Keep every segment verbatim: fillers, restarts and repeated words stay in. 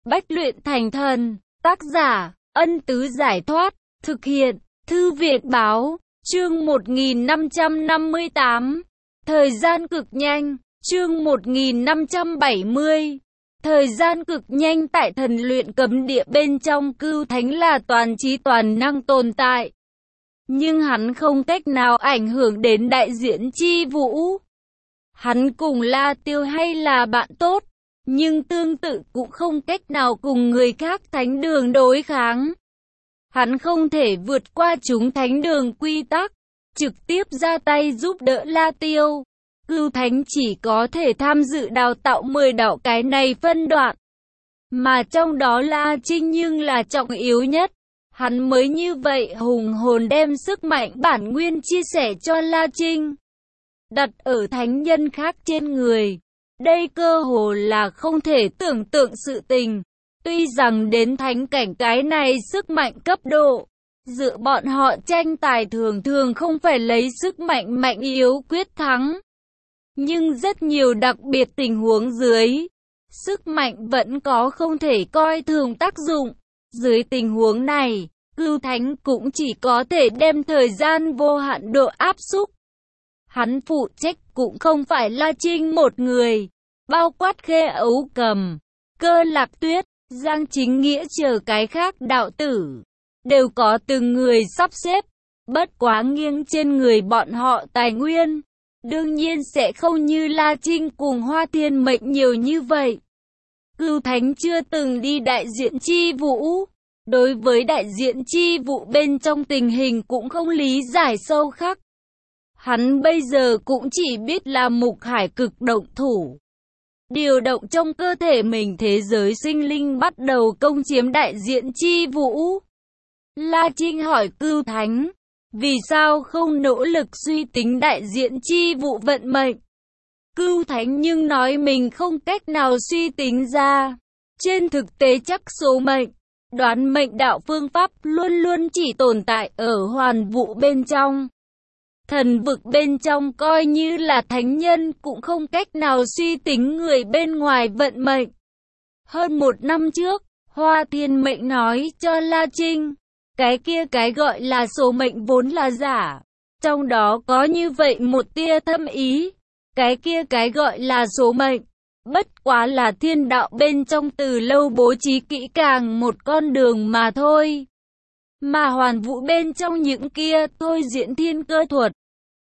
Bách luyện thành thần. Tác giả, Ân Tứ Giải Thoát. Thực hiện, Thư viện Báo. Chương một nghìn năm trăm năm mươi tám. Thời gian cực nhanh. Chương một nghìn năm trăm bảy mươi. Thời gian cực nhanh tại thần luyện cấm địa bên trong Cưu Thánh là toàn trí toàn năng tồn tại. Nhưng hắn không cách nào ảnh hưởng đến đại diện Chi Vũ. Hắn cùng La Tiêu hay là bạn tốt, nhưng tương tự cũng không cách nào cùng người khác thánh đường đối kháng. Hắn không thể vượt qua chúng thánh đường quy tắc, trực tiếp ra tay giúp đỡ La Tiêu. Cưu Thánh chỉ có thể tham dự đào tạo mười đạo cái này phân đoạn. Mà trong đó La Trinh nhưng là trọng yếu nhất. Hắn mới như vậy hùng hồn đem sức mạnh bản nguyên chia sẻ cho La Trinh. Đặt ở thánh nhân khác trên người. Đây cơ hồ là không thể tưởng tượng sự tình. Tuy rằng đến thánh cảnh cái này sức mạnh cấp độ, giữa bọn họ tranh tài thường thường không phải lấy sức mạnh mạnh yếu quyết thắng. Nhưng rất nhiều đặc biệt tình huống dưới, sức mạnh vẫn có không thể coi thường tác dụng. Dưới tình huống này, Cưu Thánh cũng chỉ có thể đem thời gian vô hạn độ áp xúc. Hắn phụ trách cũng không phải La Trinh một người, bao quát Khê Ấu Cầm, Cơ Lạc Tuyết, Giang Chính Nghĩa chờ cái khác đạo tử, đều có từng người sắp xếp, bất quá nghiêng trên người bọn họ tài nguyên. Đương nhiên sẽ không như La Trinh cùng Hoa Thiên Mệnh nhiều như vậy. Cưu Thánh chưa từng đi đại diện Chi Vũ. Đối với đại diện Chi Vũ bên trong tình hình cũng không lý giải sâu khắc. Hắn bây giờ cũng chỉ biết là Mục Hải cực động thủ. Điều động trong cơ thể mình thế giới sinh linh bắt đầu công chiếm đại diện Chi Vũ. La Trinh hỏi Cưu Thánh, vì sao không nỗ lực suy tính đại diện Chi Vũ vận mệnh? Cưu Thánh nhưng nói mình không cách nào suy tính ra. Trên thực tế chắc số mệnh, đoán mệnh đạo phương pháp luôn luôn chỉ tồn tại ở hoàn vũ bên trong. Thần vực bên trong coi như là thánh nhân cũng không cách nào suy tính người bên ngoài vận mệnh. Hơn một năm trước, Hoa Thiên Mệnh nói cho La Trinh, cái kia cái gọi là số mệnh vốn là giả. Trong đó có như vậy một tia thâm ý. Cái kia cái gọi là số mệnh, bất quá là thiên đạo bên trong từ lâu bố trí kỹ càng một con đường mà thôi. Mà hoàn vũ bên trong những kia thôi diễn thiên cơ thuật,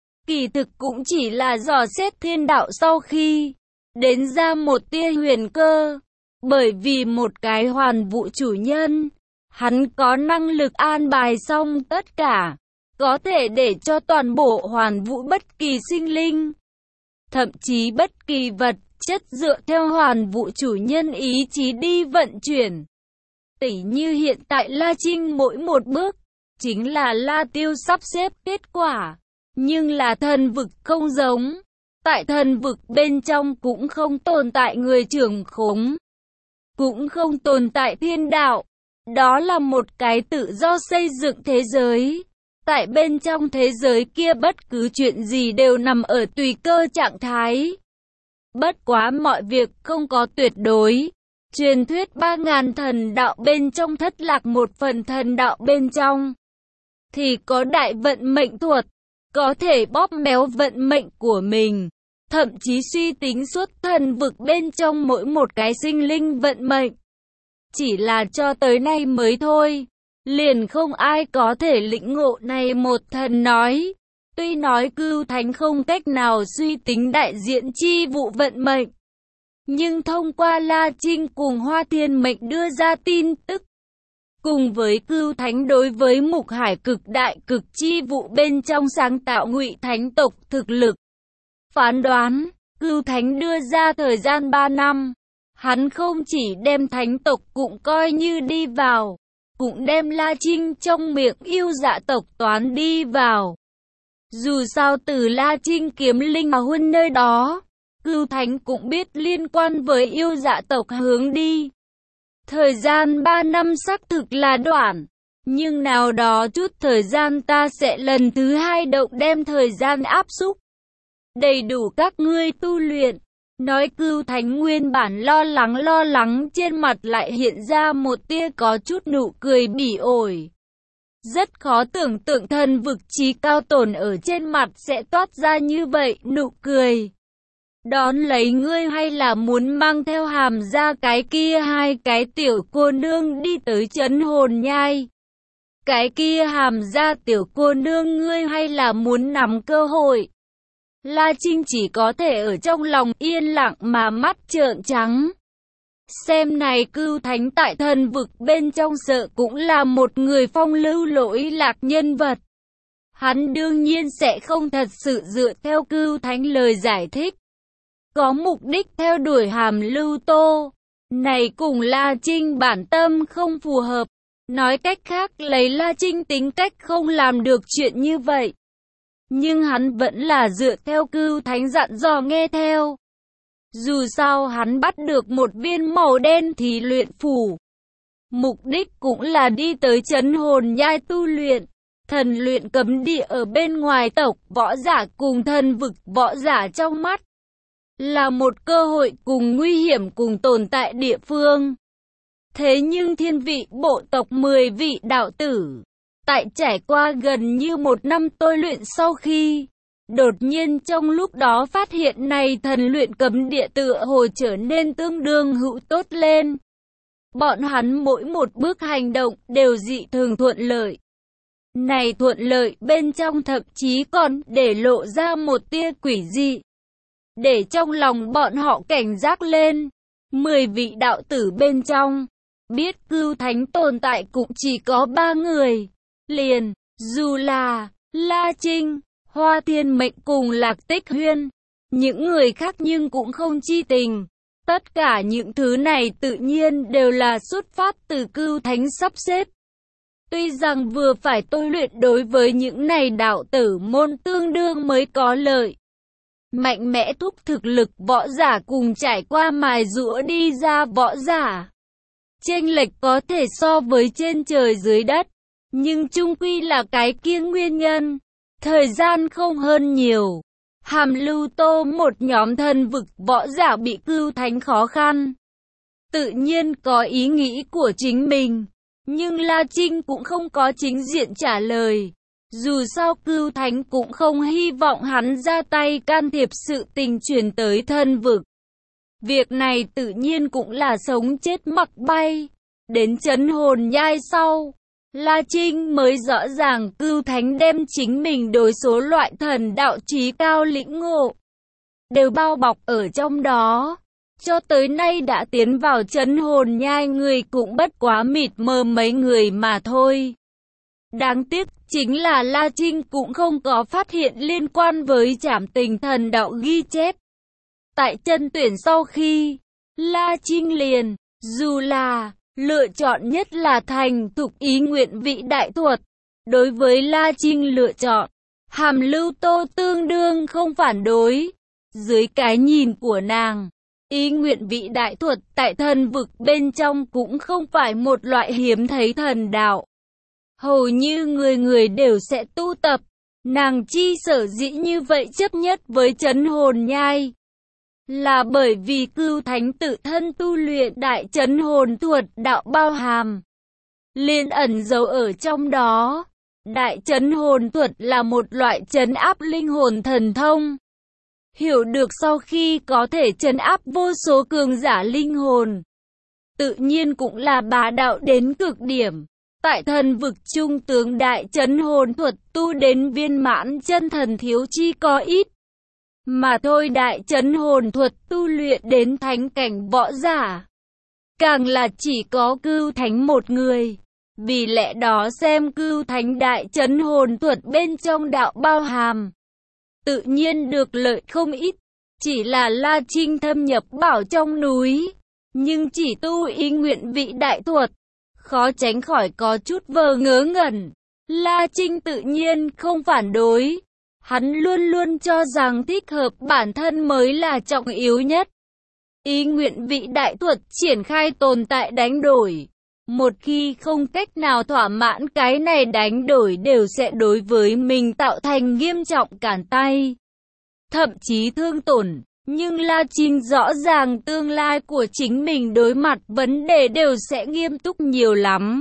kỳ thực cũng chỉ là dò xét thiên đạo sau khi đến ra một tia huyền cơ. Bởi vì một cái hoàn vũ chủ nhân, hắn có năng lực an bài xong tất cả, có thể để cho toàn bộ hoàn vũ bất kỳ sinh linh, thậm chí bất kỳ vật chất dựa theo hoàn vũ chủ nhân ý chí đi vận chuyển. Tỉ như hiện tại La Trinh mỗi một bước, chính là La Tiêu sắp xếp kết quả. Nhưng là thần vực không giống. Tại thần vực bên trong cũng không tồn tại người trưởng khống. Cũng không tồn tại thiên đạo. Đó là một cái tự do xây dựng thế giới. Tại bên trong thế giới kia bất cứ chuyện gì đều nằm ở tùy cơ trạng thái. Bất quá mọi việc không có tuyệt đối. Truyền thuyết ba ngàn thần đạo bên trong thất lạc một phần thần đạo bên trong. Thì có đại vận mệnh thuật. Có thể bóp méo vận mệnh của mình. Thậm chí suy tính suốt thần vực bên trong mỗi một cái sinh linh vận mệnh. Chỉ là cho tới nay mới thôi. Liền không ai có thể lĩnh ngộ này một thần nói. Tuy nói Cưu Thánh không cách nào suy tính đại diện Chi Vũ vận mệnh. Nhưng thông qua La Trinh cùng Hoa Thiên Mệnh đưa ra tin tức. Cùng với Cưu Thánh đối với Mục Hải cực đại cực Chi Vũ bên trong sáng tạo Ngụy Thánh tộc thực lực. Phán đoán, Cưu Thánh đưa ra thời gian ba năm. Hắn không chỉ đem thánh tộc cũng coi như đi vào. Cũng đem La Trinh trong miệng yêu dạ tộc toán đi vào. Dù sao từ La Trinh kiếm linh mà huân nơi đó, Cưu Thánh cũng biết liên quan với yêu dạ tộc hướng đi. Thời gian ba năm xác thực là đoạn, nhưng nào đó chút thời gian ta sẽ lần thứ hai động đem thời gian áp xúc. Đầy đủ các ngươi tu luyện, Nói Cưu Thánh nguyên bản lo lắng lo lắng trên mặt lại hiện ra một tia có chút nụ cười bỉ ổi. Rất khó tưởng tượng thần vực trí cao tồn ở trên mặt sẽ toát ra như vậy nụ cười. Đón lấy ngươi hay là muốn mang theo Hàm ra cái kia hai cái tiểu cô nương đi tới trấn hồn nhai? Cái kia Hàm ra tiểu cô nương ngươi hay là muốn nắm cơ hội? La Trinh chỉ có thể ở trong lòng yên lặng mà mắt trợn trắng. Xem này Cưu Thánh tại thần vực bên trong sợ cũng là một người phong lưu lỗi lạc nhân vật. Hắn đương nhiên sẽ không thật sự dựa theo Cưu Thánh lời giải thích. Có mục đích theo đuổi Hàm Lưu Tô. Này cùng La Trinh bản tâm không phù hợp. Nói cách khác lấy La Trinh tính cách không làm được chuyện như vậy. Nhưng hắn vẫn là dựa theo Cưu Thánh dặn dò nghe theo. Dù sao hắn bắt được một viên màu đen thì luyện phủ. Mục đích cũng là đi tới trấn hồn nhai tu luyện. Thần luyện cấm địa ở bên ngoài tộc võ giả cùng thần vực võ giả trong mắt. Là một cơ hội cùng nguy hiểm cùng tồn tại địa phương. Thế nhưng thiên vị bộ tộc mười vị đạo tử. Tại trải qua gần như một năm tôi luyện sau khi, đột nhiên trong lúc đó phát hiện này thần luyện cấm địa tựa hồ trở nên tương đương hữu tốt lên. Bọn hắn mỗi một bước hành động đều dị thường thuận lợi. Này thuận lợi bên trong thậm chí còn để lộ ra một tia quỷ dị. Để trong lòng bọn họ cảnh giác lên. Mười vị đạo tử bên trong, biết Cưu Thánh tồn tại cũng chỉ có ba người. Liền, dù là La Trinh, Hoa Thiên Mệnh cùng Lạc Tích Huyên, những người khác nhưng cũng không chi tình. Tất cả những thứ này tự nhiên đều là xuất phát từ Cưu Thánh sắp xếp. Tuy rằng vừa phải tôi luyện đối với những này đạo tử môn tương đương mới có lợi. Mạnh mẽ thúc thực lực võ giả cùng trải qua mài giũa đi ra võ giả. Chênh lệch có thể so với trên trời dưới đất. Nhưng chung quy là cái kia nguyên nhân. Thời gian không hơn nhiều. Hàm Lưu Tô một nhóm thần vực võ giả bị Cưu Thánh khó khăn. Tự nhiên có ý nghĩ của chính mình. Nhưng La Trinh cũng không có chính diện trả lời. Dù sao Cưu Thánh cũng không hy vọng hắn ra tay can thiệp sự tình chuyển tới thần vực. Việc này tự nhiên cũng là sống chết mặc bay. Đến trấn hồn nhai sau, La Trinh mới rõ ràng Cưu Thánh đem chính mình đối số loại thần đạo trí cao lĩnh ngộ đều bao bọc ở trong đó. Cho tới nay đã tiến vào trấn hồn nhai người cũng bất quá mịt mờ mấy người mà thôi. Đáng tiếc chính là La Trinh cũng không có phát hiện liên quan với trảm tình thần đạo ghi chép. Tại chân tuyển sau khi, La Trinh liền, dù là lựa chọn nhất là thành thục ý nguyện vị đại thuật. Đối với La Trinh lựa chọn, Hàm Lưu Tô tương đương không phản đối. Dưới cái nhìn của nàng, ý nguyện vị đại thuật tại thần vực bên trong cũng không phải một loại hiếm thấy thần đạo. Hầu như người người đều sẽ tu tập. Nàng chi sở dĩ như vậy chấp nhất với trấn hồn nhai. Là bởi vì Cưu Thánh tự thân tu luyện đại trấn hồn thuật đạo bao hàm. Liên ẩn giấu ở trong đó. Đại trấn hồn thuật là một loại trấn áp linh hồn thần thông. Hiểu được sau khi có thể trấn áp vô số cường giả linh hồn. Tự nhiên cũng là bá đạo đến cực điểm. Tại thần vực trung tướng đại trấn hồn thuật tu đến viên mãn chân thần thiếu chi có ít. Mà thôi đại trấn hồn thuật tu luyện đến thánh cảnh võ giả. Càng là chỉ có Cưu Thánh một người. Vì lẽ đó xem Cưu Thánh đại trấn hồn thuật bên trong đạo bao hàm. Tự nhiên được lợi không ít. Chỉ là La Trinh thâm nhập bảo trong núi. Nhưng chỉ tu ý nguyện vị đại thuật. Khó tránh khỏi có chút vờ ngớ ngẩn. La Trinh tự nhiên không phản đối. Hắn luôn luôn cho rằng thích hợp bản thân mới là trọng yếu nhất. Ý nguyện vị đại thuật triển khai tồn tại đánh đổi. Một khi không cách nào thỏa mãn cái này đánh đổi đều sẽ đối với mình tạo thành nghiêm trọng cản tay. Thậm chí thương tổn. Nhưng La Trinh rõ ràng tương lai của chính mình đối mặt vấn đề đều sẽ nghiêm túc nhiều lắm.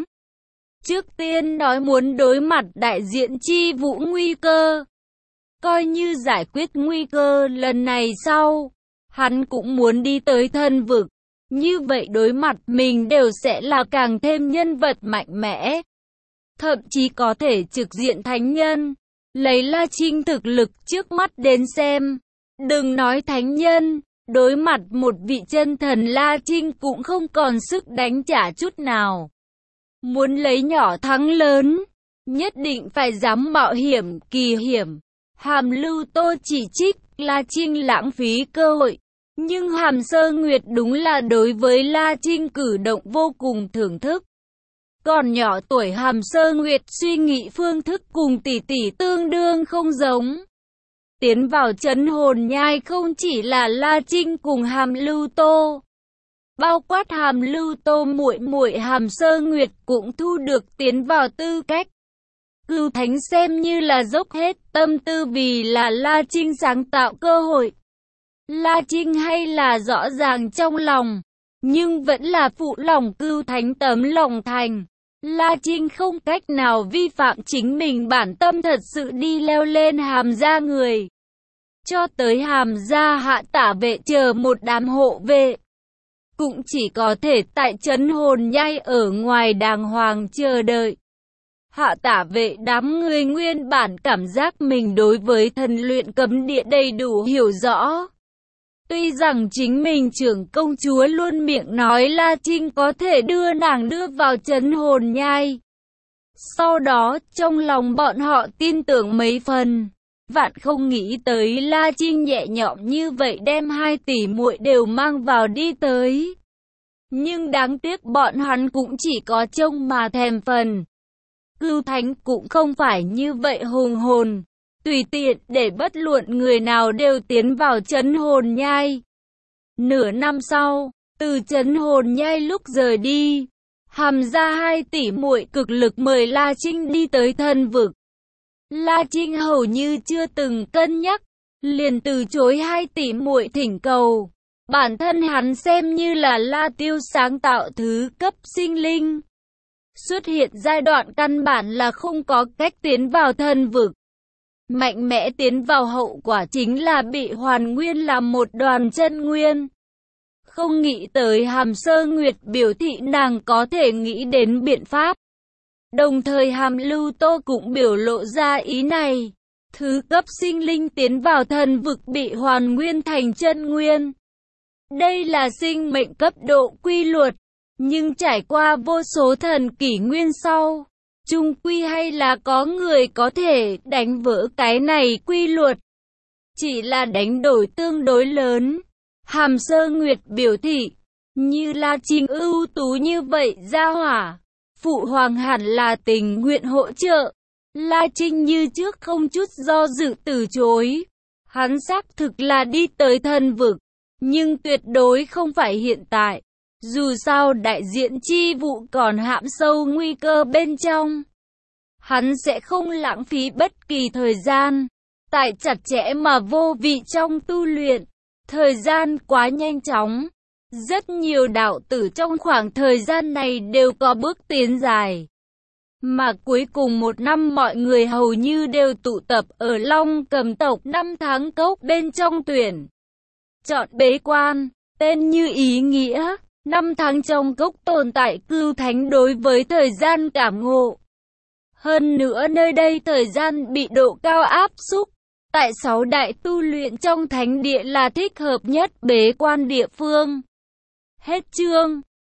Trước tiên nói muốn đối mặt đại diện chi vũ nguy cơ. Coi như giải quyết nguy cơ lần này sau, hắn cũng muốn đi tới thần vực. Như vậy đối mặt mình đều sẽ là càng thêm nhân vật mạnh mẽ. Thậm chí có thể trực diện thánh nhân. Lấy La Trinh thực lực trước mắt đến xem. Đừng nói thánh nhân, đối mặt một vị chân thần La Trinh cũng không còn sức đánh trả chút nào. Muốn lấy nhỏ thắng lớn, nhất định phải dám mạo hiểm, kỳ hiểm. Hàm Lưu Tô chỉ trích La Trinh lãng phí cơ hội. Nhưng Hàm Sơ Nguyệt đúng là đối với La Trinh cử động vô cùng thưởng thức. Còn nhỏ tuổi Hàm Sơ Nguyệt suy nghĩ phương thức cùng tỷ tỷ tương đương không giống. Tiến vào trấn hồn nhai không chỉ là La Trinh cùng Hàm Lưu Tô, bao quát Hàm Lưu Tô muội muội Hàm Sơ Nguyệt cũng thu được tiến vào tư cách. Cửu Thánh xem như là dốc hết tâm tư vì là La Trinh sáng tạo cơ hội. La Trinh hay là rõ ràng trong lòng, nhưng vẫn là phụ lòng Cửu Thánh tấm lòng thành. La Trinh không cách nào vi phạm chính mình bản tâm thật sự đi leo lên Hàm gia người. Cho tới Hàm gia hạ tả vệ chờ một đám hộ vệ. Cũng chỉ có thể tại trấn hồn nhai ở ngoài đàng hoàng chờ đợi. Hạ tả vệ đám người nguyên bản cảm giác mình đối với thần luyện cấm địa đầy đủ hiểu rõ. Tuy rằng chính mình trưởng công chúa luôn miệng nói La Trinh có thể đưa nàng đưa vào trấn hồn nhai. Sau đó trong lòng bọn họ tin tưởng mấy phần. Vạn không nghĩ tới La Trinh nhẹ nhõm như vậy đem hai tỷ muội đều mang vào đi tới. Nhưng đáng tiếc bọn hắn cũng chỉ có trông mà thèm phần. Cửu Thánh cũng không phải như vậy hùng hồn, tùy tiện để bất luận người nào đều tiến vào trấn hồn nhai. Nửa năm sau, từ trấn hồn nhai lúc rời đi, Hàm gia hai tỷ muội cực lực mời La Trinh đi tới thần vực. La Trinh hầu như chưa từng cân nhắc, liền từ chối hai tỷ muội thỉnh cầu. Bản thân hắn xem như là La Tiêu sáng tạo thứ cấp sinh linh. Xuất hiện giai đoạn căn bản là không có cách tiến vào thần vực. Mạnh mẽ tiến vào hậu quả chính là bị hoàn nguyên làm một đoàn chân nguyên. Không nghĩ tới Hàm Sơ Nguyệt biểu thị nàng có thể nghĩ đến biện pháp. Đồng thời Hàm Lưu Tô cũng biểu lộ ra ý này. Thứ cấp sinh linh tiến vào thần vực bị hoàn nguyên thành chân nguyên. Đây là sinh mệnh cấp độ quy luật. Nhưng trải qua vô số thần kỷ nguyên sau, chung quy hay là có người có thể đánh vỡ cái này quy luật. Chỉ là đánh đổi tương đối lớn. Hàm Sơ Nguyệt biểu thị, như La Trinh ưu tú như vậy gia hỏa, phụ hoàng hẳn là tình nguyện hỗ trợ. La Trinh như trước không chút do dự từ chối. Hắn xác thực là đi tới thần vực, nhưng tuyệt đối không phải hiện tại. Dù sao đại diện chi vụ còn hãm sâu nguy cơ bên trong. Hắn sẽ không lãng phí bất kỳ thời gian. Tại chặt chẽ mà vô vị trong tu luyện. Thời gian quá nhanh chóng. Rất nhiều đạo tử trong khoảng thời gian này đều có bước tiến dài. Mà cuối cùng một năm mọi người hầu như đều tụ tập ở Long Cầm tộc năm tháng cốc bên trong tuyển. Chọn bế quan, tên như ý nghĩa. Năm tháng trong cốc tồn tại Cửu Thánh đối với thời gian cảm ngộ. Hơn nữa nơi đây thời gian bị độ cao áp xúc. Tại sáu đại tu luyện trong thánh địa là thích hợp nhất bế quan địa phương. Hết chương.